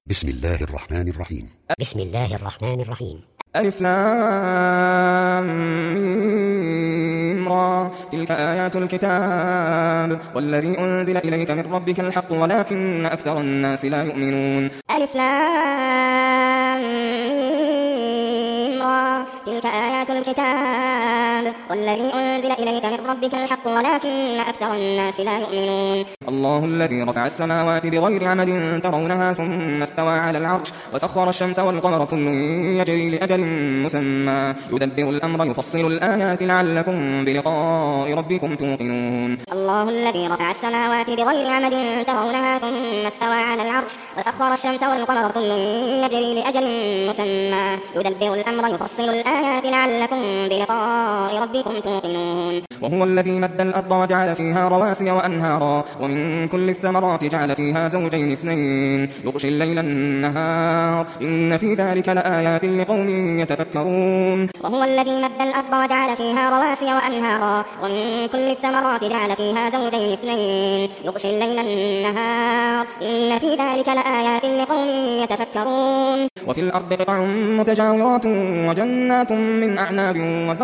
بسم الله الرحمن الرحيم. بسم الله الرحمن الرحيم. ألف لام ميم را تلك آيات الكتاب والذي أنزل إليك من ربك الحق ولكن أكثر الناس لا يؤمنون. ألف لام ميم را تلك آيات الكتاب والذي أنزل إليك من ربك الحق ولكن أكثر الناس لا يؤمنون. الله الذي رفع السماوات بغير عمد ترونها ثم استوى على العرش وسخر الشمس والقمر كل يجري لأجل مسمى يدبر الأمر يفصل الآيات لعلكم بلقاء ربكم توقنون. الله الذي رفع السماوات بغير عمد ترونها ثم استوى على العرش وسخر الشمس والقمر كل يجري لأجل مسمى يدبر الأمر يفصل الآيات لعلكم بلقاء ربكم توقنون. وهو الذي مد الأرض وجعل فيها رواسي وأنهارا ومن كل الثمرات جعل فيها زوجين اثنين يغشي الليل النهار إن في ذلك لآيات لقوم يتفكرون. وهو الذي مد الأرض وجعل فيها رواسي وأنهارا ومن كل الثمرات جعل فيها زوجين اثنين يغشي الليل النهار إن في ذلك لآيات لقوم يتفكرون. وفي الأرض قطع متجاورات وجنات من أعناب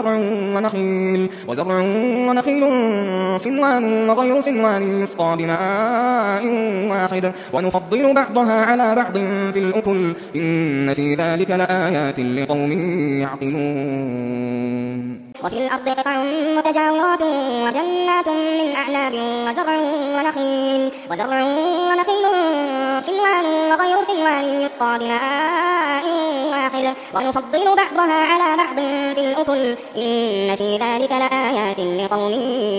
وزرع ونخيل صنوان وغير صنوان يسقى بماء واحد ونفضل بعضها على بعض في الأكل إن في ذلك لآيات لقوم يعقلون. وفي الأرض قطع متجاورات وجنات من أعناب وزرع ونخيل صنوان وغير صنوان يسقى بماء واحد ونفضل بعضها على بعض في الأكل إن في ذلك لآيات لقوم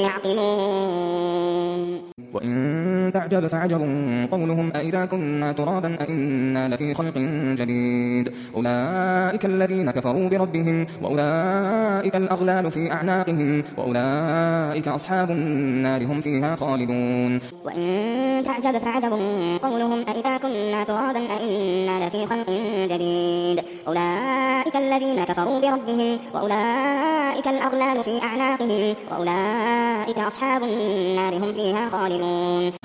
يعقلون. وإن تعجب فعجب قولهم أئذا كنا ترابا أئنا لفي خلق جديد أولئك الذين كفروا بربهم وأولئك الأغلال في أعناقهم وأولئك أصحاب النار هم فيها خالدون. وإن تعجب فعجب قولهم أئذا كنا ترابا أئنا لفي خلق جديد أولئك الذين كفروا بربهم وأولئك الأغلال في أعناقهم وأولئك أصحاب النار هم فيها خالدون.